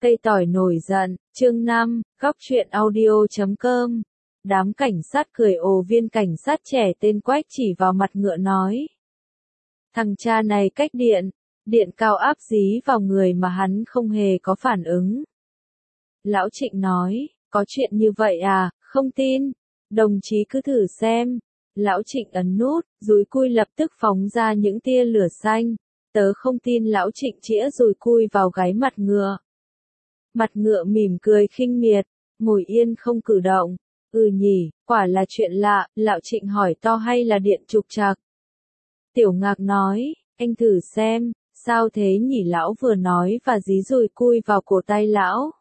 Cây tỏi nổi giận, chương 5, góc truyện audio.com. Đám cảnh sát cười ồ, viên cảnh sát trẻ tên Quách chỉ vào mặt ngựa nói. Thằng cha này cách điện cao áp dí vào người mà hắn không hề có phản ứng. Lão Trịnh nói, có chuyện như vậy à, không tin. Đồng chí cứ thử xem. Lão Trịnh ấn nút, dùi cui lập tức phóng ra những tia lửa xanh. Tớ không tin. Lão Trịnh chĩa dùi cui vào gáy mặt ngựa. Mặt ngựa mỉm cười khinh miệt, ngồi yên không cử động. Nhỉ, quả là chuyện lạ. Lão Trịnh hỏi to, hay là điện trục trặc? Tiểu Ngạc nói, anh thử xem, sao thế nhỉ? Lão vừa nói và dí dùi cui vào cổ tay lão.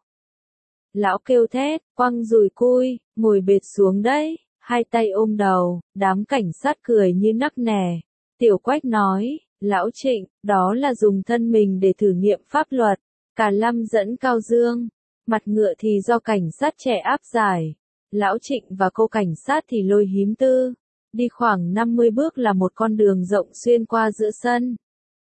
Lão kêu thét, quăng dùi cui, ngồi bệt xuống đấy, hai tay ôm đầu. Đám cảnh sát cười như nắc nẻ. Tiểu Quách nói, Lão Trịnh, đó là dùng thân mình để thử nghiệm pháp luật. Cả Lâm dẫn Cao Dương, mặt ngựa thì do cảnh sát trẻ áp giải. Lão Trịnh và cô cảnh sát thì lôi hím tư. Đi khoảng 50 bước là một con đường rộng xuyên qua giữa sân.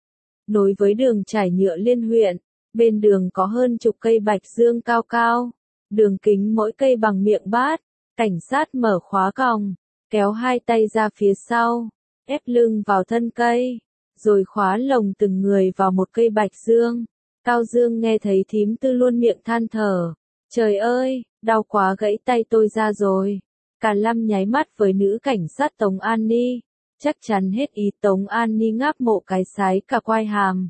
Nối với đường trải nhựa liên huyện, bên đường có hơn chục cây bạch dương cao cao. Đường kính mỗi cây bằng miệng bát. Cảnh sát mở khóa còng, kéo hai tay ra phía sau, ép lưng vào thân cây, rồi khóa lồng từng người vào một cây bạch dương. Cao Dương nghe thấy thím tư luôn miệng than thở. Trời ơi, đau quá, gãy tay tôi ra rồi. Cả Lâm nháy mắt với nữ cảnh sát Tống An Ni. Chắc chắn hết ý. Tống An Ni ngáp mộ cái sái cả quai hàm.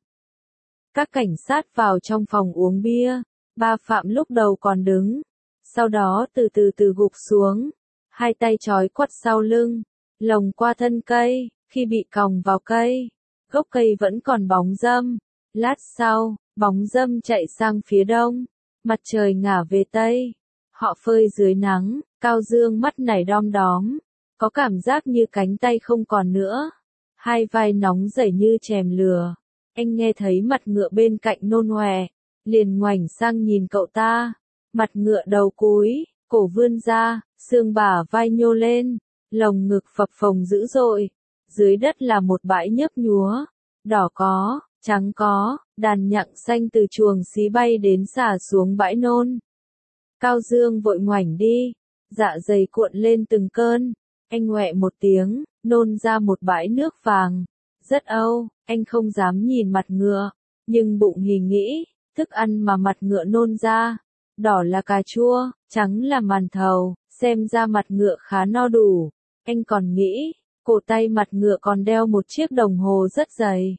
Các cảnh sát vào trong phòng uống bia. Ba Phạm lúc đầu còn đứng. Sau đó từ từ gục xuống. Hai tay trói quắt sau lưng. Lồng qua thân cây. Khi bị còng vào cây, gốc cây vẫn còn bóng râm. Lát sau, bóng râm chạy sang phía đông, mặt trời ngả về tây. Họ phơi dưới nắng. Cao Dương mắt nảy đom đóm, có cảm giác như cánh tay không còn nữa. Hai vai nóng rẩy như chèm lửa. Anh nghe thấy mặt ngựa bên cạnh nôn ọe, liền ngoảnh sang nhìn cậu ta. Mặt ngựa đầu cúi, cổ vươn ra, xương bả vai nhô lên, lồng ngực phập phồng dữ dội. Dưới đất là một bãi nhấp nhúa, đỏ có, trắng có, đàn nhặng xanh từ chuồng xí bay đến xả xuống bãi nôn. Cao Dương vội ngoảnh đi, dạ dày cuộn lên từng cơn. Anh ngoẹ một tiếng, nôn ra một bãi nước vàng. Rất âu, anh không dám nhìn mặt ngựa, nhưng bụng thì nghĩ, thức ăn mà mặt ngựa nôn ra, đỏ là cà chua, trắng là màn thầu, xem ra mặt ngựa khá no đủ. Anh còn nghĩ, cổ tay mặt ngựa còn đeo một chiếc đồng hồ rất dày,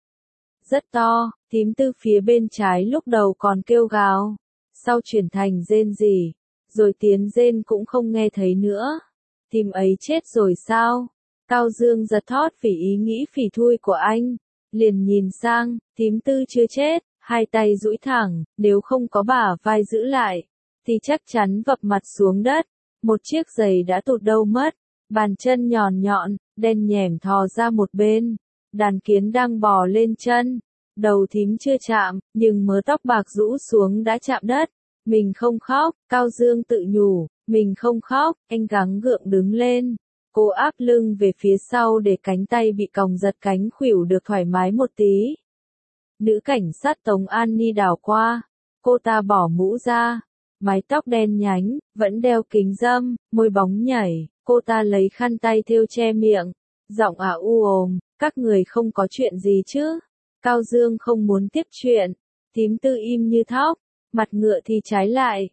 rất to. Thím tư phía bên trái lúc đầu còn kêu gào, sau chuyển thành rên rỉ, rồi tiếng rên cũng không nghe thấy nữa. Thím ấy chết rồi sao? Cao Dương giật thót vì ý nghĩ phỉ thui của anh, liền nhìn sang. Thím tư chưa chết, hai tay duỗi thẳng, nếu không có bả vai giữ lại, thì chắc chắn vập mặt xuống đất. Một chiếc giày đã tụt đâu mất, bàn chân nhọn nhọn, đen nhẻm thò ra một bên. Đàn kiến đang bò lên chân. Đầu thím chưa chạm, nhưng mớ tóc bạc rũ xuống đã chạm đất. Mình không khóc, Cao Dương tự nhủ, mình không khóc. Anh gắng gượng đứng lên, cố áp lưng về phía sau để cánh tay bị còng giật cánh khuỷu được thoải mái một tí. Nữ cảnh sát Tống An Ni đảo qua, cô ta bỏ mũ ra, mái tóc đen nhánh, vẫn đeo kính râm, môi bóng nhảy. Cô ta lấy khăn tay thêu che miệng, giọng u ồm, các người không có chuyện gì chứ? Cao Dương không muốn tiếp chuyện. Thím tư im như thóc, mặt ngựa thì trái lại.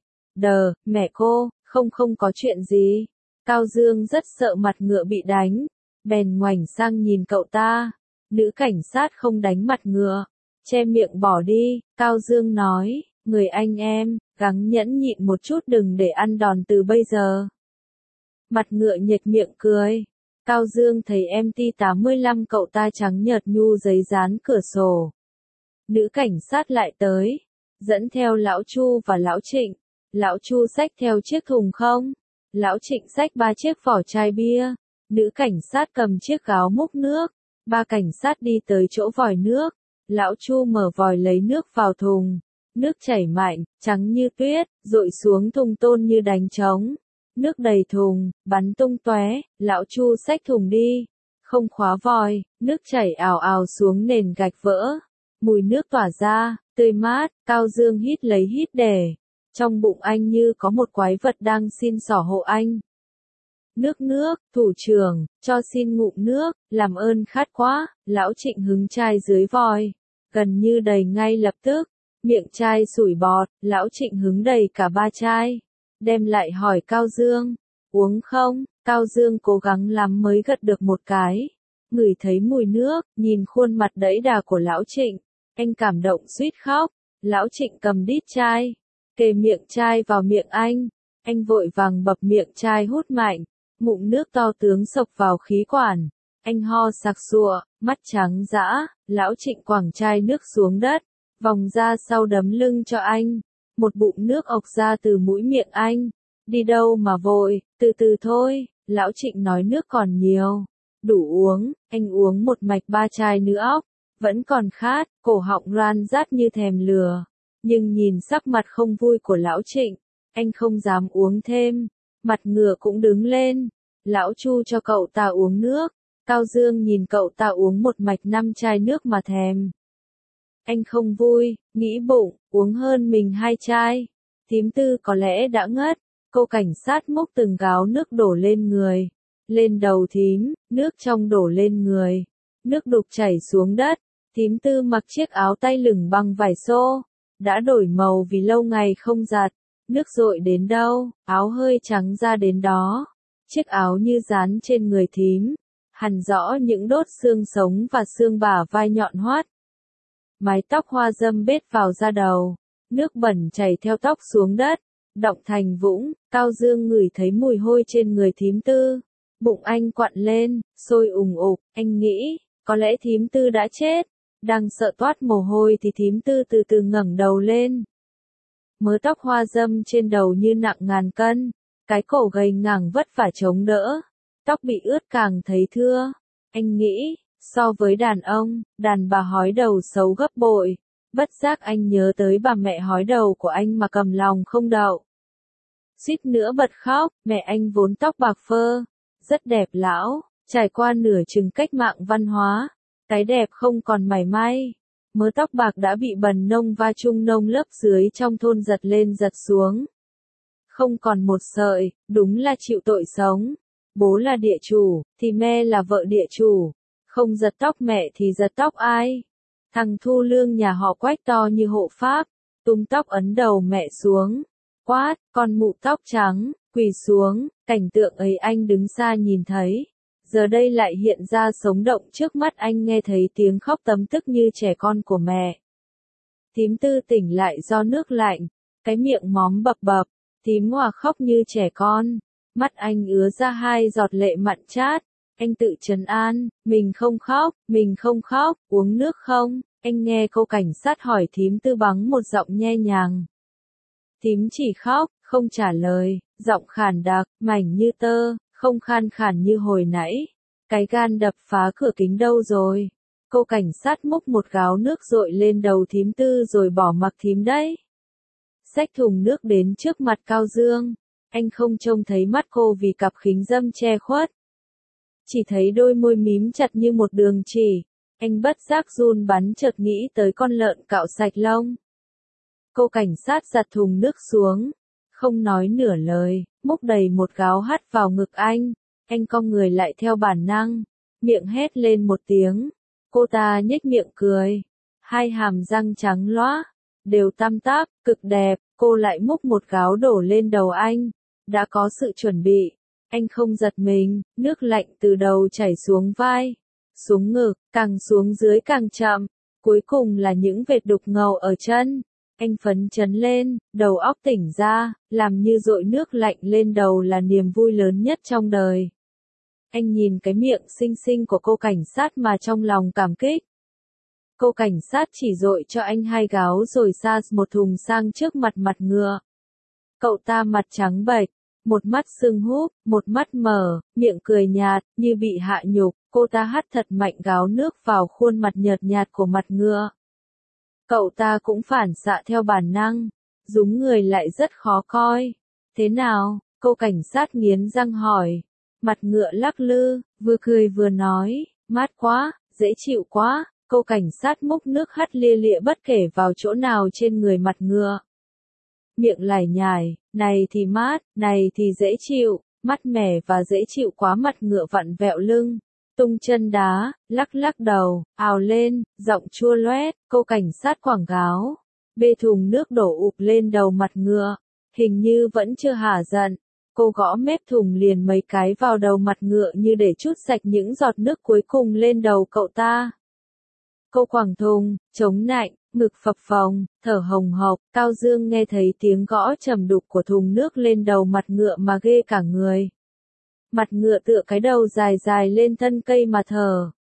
Mẹ cô, không có chuyện gì. Cao Dương rất sợ mặt ngựa bị đánh, bèn ngoảnh sang nhìn cậu ta. Nữ cảnh sát không đánh mặt ngựa, che miệng bỏ đi. Cao Dương nói, người anh em, gắng nhẫn nhịn một chút, đừng để ăn đòn từ bây giờ. Mặt ngựa nhếch miệng cười. Cao Dương thấy MT85 cậu ta trắng nhợt nhu giấy dán cửa sổ. Nữ cảnh sát lại tới, dẫn theo Lão Chu và Lão Trịnh. Lão Chu xách theo chiếc thùng không, Lão Trịnh xách 3 chiếc vỏ chai bia. Nữ cảnh sát cầm chiếc gáo múc nước. Ba cảnh sát đi tới chỗ vòi nước. Lão Chu mở vòi lấy nước vào thùng. Nước chảy mạnh, trắng như tuyết, dội xuống thùng tôn như đánh trống. Nước đầy thùng, bắn tung tóe. Lão Chu xách thùng đi, không khóa vòi, nước chảy ào ào xuống nền gạch vỡ. Mùi nước tỏa ra, tươi mát, Cao Dương hít lấy hít để. Trong bụng anh như có một quái vật đang xin xỏ hộ anh. Nước, thủ trưởng, cho xin ngụm nước, làm ơn khát quá, lão Trịnh hứng chai dưới vòi. Gần như đầy ngay lập tức, miệng chai sủi bọt, lão Trịnh hứng đầy cả 3 chai. Đem lại hỏi Cao Dương, uống không? Cao Dương cố gắng lắm mới gật được một cái. Ngửi thấy mùi nước, nhìn khuôn mặt đẫy đà của lão Trịnh, anh cảm động suýt khóc. Lão Trịnh cầm đít chai, kề miệng chai vào miệng anh vội vàng bập miệng chai hút mạnh, ngụm nước to tướng xộc vào khí quản. Anh ho sặc sụa, mắt trắng dã, lão Trịnh quẳng chai nước xuống đất, vòng ra sau đấm lưng cho anh. Một bụng nước ộc ra từ mũi miệng anh. Đi đâu mà vội, từ từ thôi, lão Trịnh nói nước còn nhiều. Đủ uống, anh uống một mạch 3 chai nữa. Vẫn còn khát, cổ họng ran rát như thèm lửa. Nhưng nhìn sắc mặt không vui của lão Trịnh, anh không dám uống thêm. Mặt ngựa cũng đứng lên. Lão Chu cho cậu ta uống nước. Cao Dương nhìn cậu ta uống một mạch 5 chai nước mà thèm. Anh không vui, nghĩ bụng, uống hơn mình 2 chai. Thím Tư có lẽ đã ngất. Cô cảnh sát múc từng gáo nước đổ lên người. Lên đầu thím, nước trong đổ lên người. Nước đục chảy xuống đất. Thím Tư mặc chiếc áo tay lửng bằng vải xô. Đã đổi màu vì lâu ngày không giặt. Nước dội đến đâu, áo hơi trắng ra đến đó. Chiếc áo như dán trên người thím. Hằn rõ những đốt xương sống và xương bả vai nhọn hoắt. Mái tóc hoa râm bết vào da đầu. Nước bẩn chảy theo tóc xuống đất. Đọng thành vũng. Cao Dương ngửi thấy mùi hôi trên người thím Tư. Bụng anh quặn lên, sôi ùng ục. Anh nghĩ, có lẽ thím Tư đã chết. Đang sợ toát mồ hôi thì thím Tư từ từ ngẩng đầu lên. Mớ tóc hoa râm trên đầu như nặng ngàn cân. Cái cổ gầy ngẳng vất vả chống đỡ. Tóc bị ướt càng thấy thưa. Anh nghĩ, so với đàn ông, đàn bà hói đầu xấu gấp bội. Bất giác anh nhớ tới bà mẹ hói đầu của anh mà cầm lòng không đậu. Suýt nữa bật khóc, mẹ anh vốn tóc bạc phơ. Rất đẹp lão, trải qua nửa chừng cách mạng văn hóa. Cái đẹp không còn mảy may. Mớ tóc bạc đã bị bần nông va chung nông lớp dưới trong thôn giật lên giật xuống. Không còn một sợi, đúng là chịu tội sống. Bố là địa chủ, thì mẹ là vợ địa chủ. Không giật tóc mẹ thì giật tóc ai? Thằng Thu Lương nhà họ Quách to như hộ pháp, túm tóc ấn đầu mẹ xuống. Quát, con mụ tóc trắng, quỳ xuống, cảnh tượng ấy anh đứng xa nhìn thấy. Giờ đây lại hiện ra sống động trước mắt anh, nghe thấy tiếng khóc tấm tức như trẻ con của mẹ. Thím Tư tỉnh lại do nước lạnh, cái miệng móm bập bập, thím Hòa khóc như trẻ con. Mắt anh ứa ra 2 giọt lệ mặn chát. Anh tự trấn an, mình không khóc, uống nước không? Anh nghe cô cảnh sát hỏi thím Tư bằng một giọng nhe nhàng. Thím chỉ khóc, không trả lời, giọng khàn đặc, mảnh như tơ, không khan khàn như hồi nãy. Cái gan đập phá cửa kính đâu rồi? Cô cảnh sát múc một gáo nước dội lên đầu thím Tư rồi bỏ mặc thím đấy. Xách thùng nước đến trước mặt Cao Dương. Anh không trông thấy mắt cô vì cặp kính râm che khuất. Chỉ thấy đôi môi mím chặt như một đường chỉ. Anh bất giác run bắn chợt nghĩ tới con lợn cạo sạch lông. Cô cảnh sát giặt thùng nước xuống. Không nói nửa lời, múc đầy một gáo hắt vào ngực anh. Anh cong người lại theo bản năng. Miệng hét lên một tiếng. Cô ta nhếch miệng cười. 2 hàm răng trắng loá. Đều tăm tắp, cực đẹp. Cô lại múc một gáo đổ lên đầu anh. Đã có sự chuẩn bị. Anh không giật mình, nước lạnh từ đầu chảy xuống vai, xuống ngực, càng xuống dưới càng chậm, cuối cùng là những vệt đục ngầu ở chân. Anh phấn chấn lên, đầu óc tỉnh ra, làm như dội nước lạnh lên đầu là niềm vui lớn nhất trong đời. Anh nhìn cái miệng xinh xinh của cô cảnh sát mà trong lòng cảm kích. Cô cảnh sát chỉ dội cho anh 2 gáo rồi sa một thùng sang trước mặt ngựa. Cậu ta mặt trắng bệch. Một mắt sưng húp, một mắt mở, miệng cười nhạt, như bị hạ nhục. Cô ta hắt thật mạnh gáo nước vào khuôn mặt nhợt nhạt của mặt ngựa. Cậu ta cũng phản xạ theo bản năng, rúm người lại rất khó coi. Thế nào? Cô cảnh sát nghiến răng hỏi. Mặt ngựa lắc lư, vừa cười vừa nói, mát quá, dễ chịu quá. Cô cảnh sát múc nước hắt lia lịa bất kể vào chỗ nào trên người mặt ngựa. Miệng lải nhải, này thì mát, này thì dễ chịu, mát mẻ và dễ chịu quá. Mặt ngựa vặn vẹo lưng, tung chân đá, lắc lắc đầu, ào lên, giọng chua loét, cô cảnh sát quảng cáo. Bê thùng nước đổ ụp lên đầu mặt ngựa, hình như vẫn chưa hả giận. Cô gõ mép thùng liền mấy cái vào đầu mặt ngựa như để trút sạch những giọt nước cuối cùng lên đầu cậu ta. Cô quẳng thùng, chống nạnh, ngực phập phồng, thở hồng hộc. Cao Dương nghe thấy tiếng gõ trầm đục của thùng nước lên đầu mặt ngựa mà ghê cả người. Mặt ngựa tựa cái đầu dài dài lên thân cây mà thở.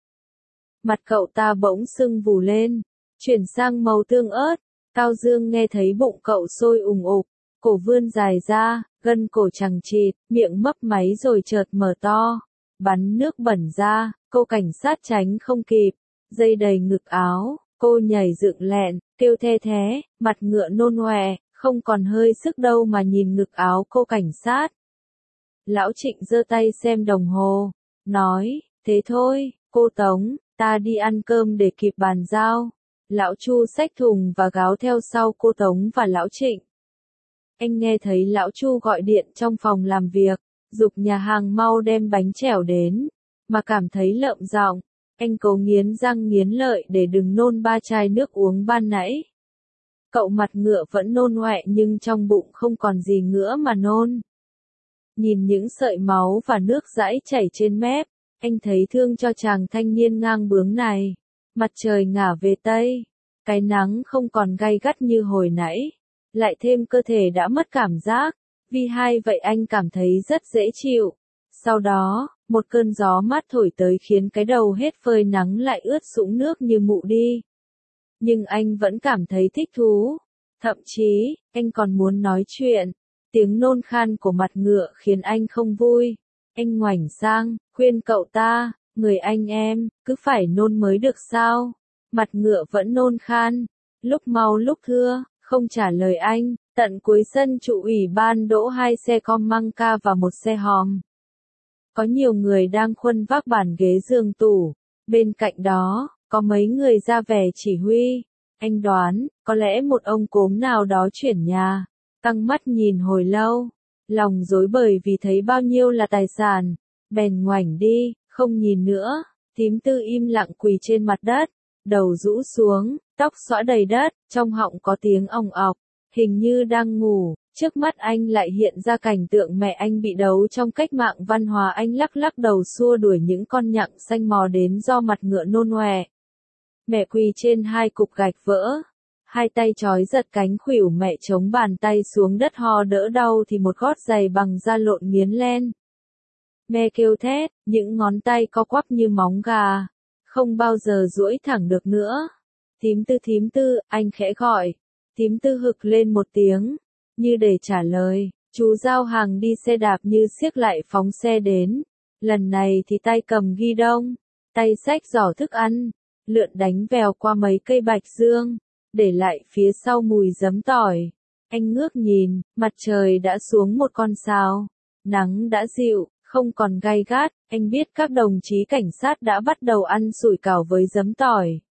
Mặt cậu ta bỗng sưng vù lên, chuyển sang màu tương ớt. Cao Dương nghe thấy bụng cậu sôi ùng ục, cổ vươn dài ra, gân cổ chằng chịt, miệng mấp máy rồi chợt mở to, bắn nước bẩn ra. Cô cảnh sát tránh không kịp, dây đầy ngực áo, cô nhảy dựng lẹn, kêu the thé, mặt ngựa nôn ọe, không còn hơi sức đâu mà nhìn ngực áo cô cảnh sát. Lão Trịnh giơ tay xem đồng hồ, nói, thế thôi, cô Tống, ta đi ăn cơm để kịp bàn giao. Lão Chu xách thùng và gáo theo sau cô Tống và Lão Trịnh. Anh nghe thấy Lão Chu gọi điện trong phòng làm việc, giục nhà hàng mau đem bánh chèo đến, mà cảm thấy lợm giọng. Anh cố nghiến răng nghiến lợi để đừng nôn 3 chai nước uống ban nãy. Cậu mặt ngựa vẫn nôn ọe nhưng trong bụng không còn gì nữa mà nôn. Nhìn những sợi máu và nước dãi chảy trên mép, anh thấy thương cho chàng thanh niên ngang bướng này. Mặt trời ngả về Tây, cái nắng không còn gay gắt như hồi nãy, lại thêm cơ thể đã mất cảm giác, vì hai vậy anh cảm thấy rất dễ chịu. Sau đó, một cơn gió mát thổi tới khiến cái đầu hết phơi nắng lại ướt sũng nước như mụ đi. Nhưng anh vẫn cảm thấy thích thú. Thậm chí, anh còn muốn nói chuyện. Tiếng nôn khan của mặt ngựa khiến anh không vui. Anh ngoảnh sang, khuyên cậu ta, người anh em, cứ phải nôn mới được sao? Mặt ngựa vẫn nôn khan, lúc mau lúc thưa, không trả lời anh. Tận cuối sân trụ ủy ban đỗ 2 xe com măng ca và 1 xe hòm. Có nhiều người đang khuân vác bàn ghế giường tủ. Bên cạnh đó, có mấy người ra vẻ chỉ huy. Anh đoán, có lẽ một ông cốm nào đó chuyển nhà. Căng mắt nhìn hồi lâu, lòng rối bời vì thấy bao nhiêu là tài sản. Bèn ngoảnh đi, không nhìn nữa. Thím Tư im lặng quỳ trên mặt đất, đầu rũ xuống, tóc xõa đầy đất, trong họng có tiếng òng ọc, hình như đang ngủ. Trước mắt anh lại hiện ra cảnh tượng mẹ anh bị đấu trong cách mạng văn hóa. Anh lắc lắc đầu xua đuổi những con nhặng xanh mò đến do mặt ngựa nôn ọe. Mẹ quỳ trên 2 cục gạch vỡ, hai tay trói giật cánh khuỷu mẹ chống bàn tay xuống đất ho đỡ đau thì một gót giày bằng da lộn nghiến len. Mẹ kêu thét, những ngón tay co quắp như móng gà, không bao giờ duỗi thẳng được nữa. Thím Tư, anh khẽ gọi. Thím Tư hực lên một tiếng, như để trả lời. Chú giao hàng đi xe đạp như xiếc lại phóng xe đến. Lần này thì tay cầm ghi đông, tay xách giỏ thức ăn, lượn đánh vèo qua mấy cây bạch dương, để lại phía sau mùi giấm tỏi. Anh ngước nhìn, mặt trời đã xuống một con sao, nắng đã dịu, không còn gay gắt. Anh biết các đồng chí cảnh sát đã bắt đầu ăn sủi cảo với giấm tỏi.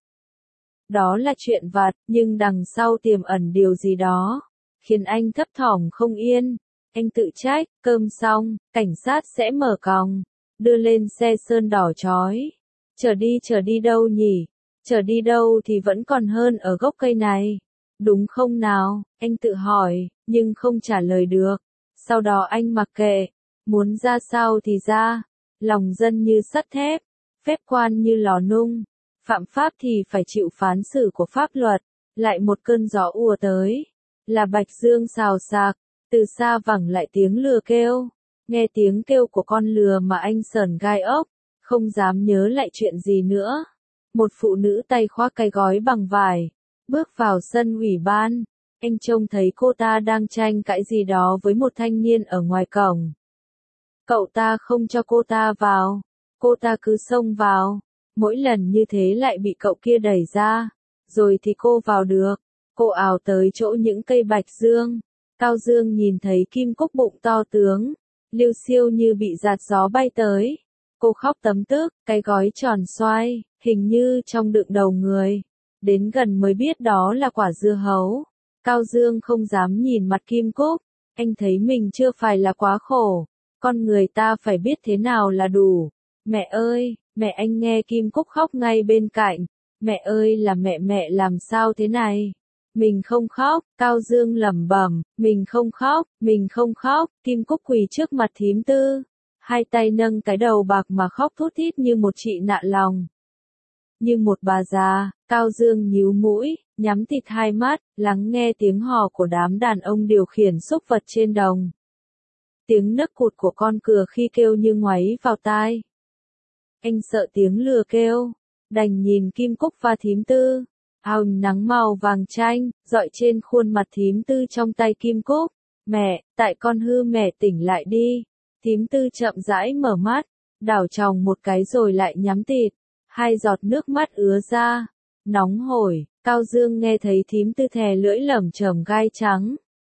Đó là chuyện vặt, nhưng đằng sau tiềm ẩn điều gì đó, khiến anh thấp thỏm không yên. Anh tự trách, cơm xong, cảnh sát sẽ mở còng, đưa lên xe sơn đỏ chói. Chở đi đâu nhỉ? Chở đi đâu thì vẫn còn hơn ở gốc cây này. Đúng không nào? Anh tự hỏi, nhưng không trả lời được. Sau đó anh mặc kệ, muốn ra sao thì ra. Lòng dân như sắt thép, phép quan như lò nung. Phạm pháp thì phải chịu phán xử của pháp luật. Lại một cơn gió ùa tới. Là bạch dương xào xạc, từ xa vẳng lại tiếng lừa kêu. Nghe tiếng kêu của con lừa mà anh sởn gai ốc, không dám nhớ lại chuyện gì nữa. Một phụ nữ tay khoác cái gói bằng vải, bước vào sân ủy ban. Anh trông thấy cô ta đang tranh cãi gì đó với một thanh niên ở ngoài cổng. Cậu ta không cho cô ta vào, cô ta cứ xông vào. Mỗi lần như thế lại bị cậu kia đẩy ra, rồi thì cô vào được. Cô ào tới chỗ những cây bạch dương. Cao Dương nhìn thấy kim cúc bụng to tướng, liêu xiêu như bị giạt gió bay tới. Cô khóc tấm tức, cái gói tròn xoay, hình như trong đựng đầu người. Đến gần mới biết đó là quả dưa hấu. Cao Dương không dám nhìn mặt Kim Cúc, anh thấy mình chưa phải là quá khổ, con người ta phải biết thế nào là đủ. Mẹ ơi, mẹ, anh nghe Kim Cúc khóc ngay bên cạnh. Mẹ ơi là mẹ làm sao thế này? Mình không khóc, Cao Dương lẩm bẩm, mình không khóc, Kim Cúc quỳ trước mặt thím Tư, hai tay nâng cái đầu bạc mà khóc thút thít như một chị nạ lòng. Như một bà già, Cao Dương nhíu mũi, nhắm tịt hai mắt, lắng nghe tiếng hò của đám đàn ông điều khiển súc vật trên đồng. Tiếng nấc cụt của con cừu khi kêu như ngoáy vào tai. Anh sợ tiếng lừa kêu, đành nhìn Kim Cúc và thím Tư. Ánh nắng màu vàng chanh, rọi trên khuôn mặt thím Tư trong tay Kim Cúc. Mẹ, tại con hư mẹ tỉnh lại đi. Thím Tư chậm rãi mở mắt, đảo tròng một cái rồi lại nhắm tịt. Hai giọt nước mắt ứa ra, nóng hổi. Cao Dương nghe thấy thím Tư thè lưỡi lẩm chẩm gai trắng.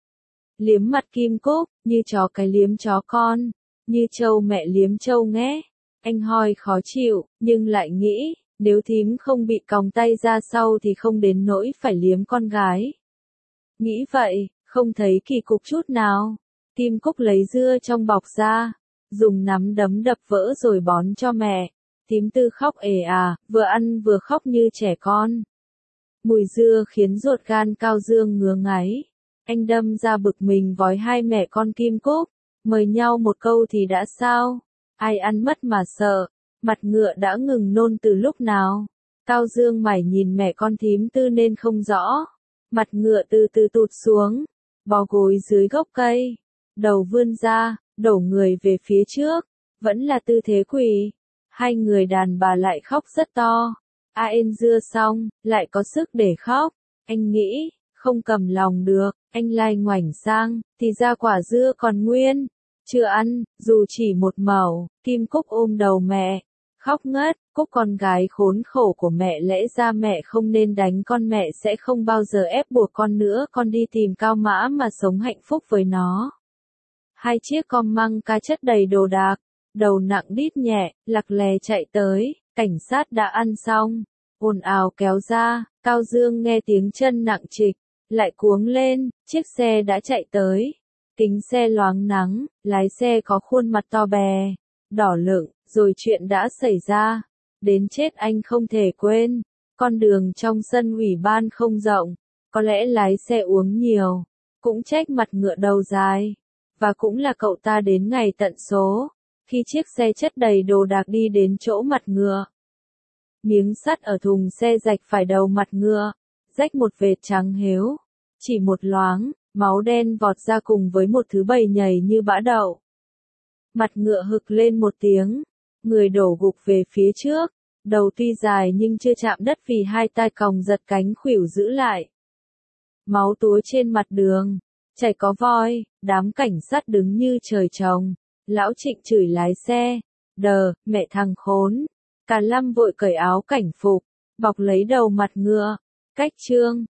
Liếm mặt Kim Cúc, như chó cái liếm chó con, như trâu mẹ liếm trâu nghé. Anh hoi khó chịu, nhưng lại nghĩ, nếu thím không bị còng tay ra sau thì không đến nỗi phải liếm con gái. Nghĩ vậy, không thấy kỳ cục chút nào. Kim Cúc lấy dưa trong bọc ra, dùng nắm đấm đập vỡ rồi bón cho mẹ. Thím Tư khóc ề à, vừa ăn vừa khóc như trẻ con. Mùi dưa khiến ruột gan Cao Dương ngứa ngáy. Anh đâm ra bực mình vói hai mẹ con Kim Cúc, mời nhau một câu thì đã sao? Ai ăn mất mà sợ, mặt ngựa đã ngừng nôn từ lúc nào? Cao Dương mải nhìn mẹ con thím Tư nên không rõ. Mặt ngựa từ từ tụt xuống, bó gối dưới gốc cây, đầu vươn ra, đổ người về phía trước, vẫn là tư thế quỳ. Hai người đàn bà lại khóc rất to. Ăn dưa xong, lại có sức để khóc. Anh nghĩ, không cầm lòng được, anh lai ngoảnh sang, thì ra quả dưa còn nguyên. Chưa ăn, dù chỉ một mẩu. Kim Cúc ôm đầu mẹ, khóc ngất. Cúc con gái khốn khổ của mẹ, lẽ ra mẹ không nên đánh con, mẹ sẽ không bao giờ ép buộc con nữa, con đi tìm Cao Mã mà sống hạnh phúc với nó. Hai chiếc com măng cá chất đầy đồ đạc, đầu nặng đít nhẹ, lặc lè chạy tới. Cảnh sát đã ăn xong, ồn ào kéo ra. Cao Dương nghe tiếng chân nặng trịch, lại cuống lên. Chiếc xe đã chạy tới, kính xe loáng nắng, lái xe có khuôn mặt to bè, đỏ lựng. Rồi chuyện đã xảy ra, đến chết anh không thể quên. Con đường trong sân ủy ban không rộng, có lẽ lái xe uống nhiều, cũng trách mặt ngựa đầu dài. Và cũng là cậu ta đến ngày tận số, khi chiếc xe chất đầy đồ đạc đi đến chỗ mặt ngựa. Miếng sắt ở thùng xe rạch phải đầu mặt ngựa, rách một vệt trắng héo. Chỉ một loáng, máu đen vọt ra cùng với một thứ bầy nhầy như bã đậu. Mặt ngựa hực lên một tiếng, người đổ gục về phía trước, đầu tuy dài nhưng chưa chạm đất vì hai tay còng giật cánh khuỷu giữ lại. Máu túa trên mặt đường, chảy có voi. Đám cảnh sát đứng như trời trồng. Lão Trịnh chửi lái xe, đờ, mẹ thằng khốn. Cả Lâm vội cởi áo cảnh phục, bọc lấy đầu mặt ngựa. Cách chương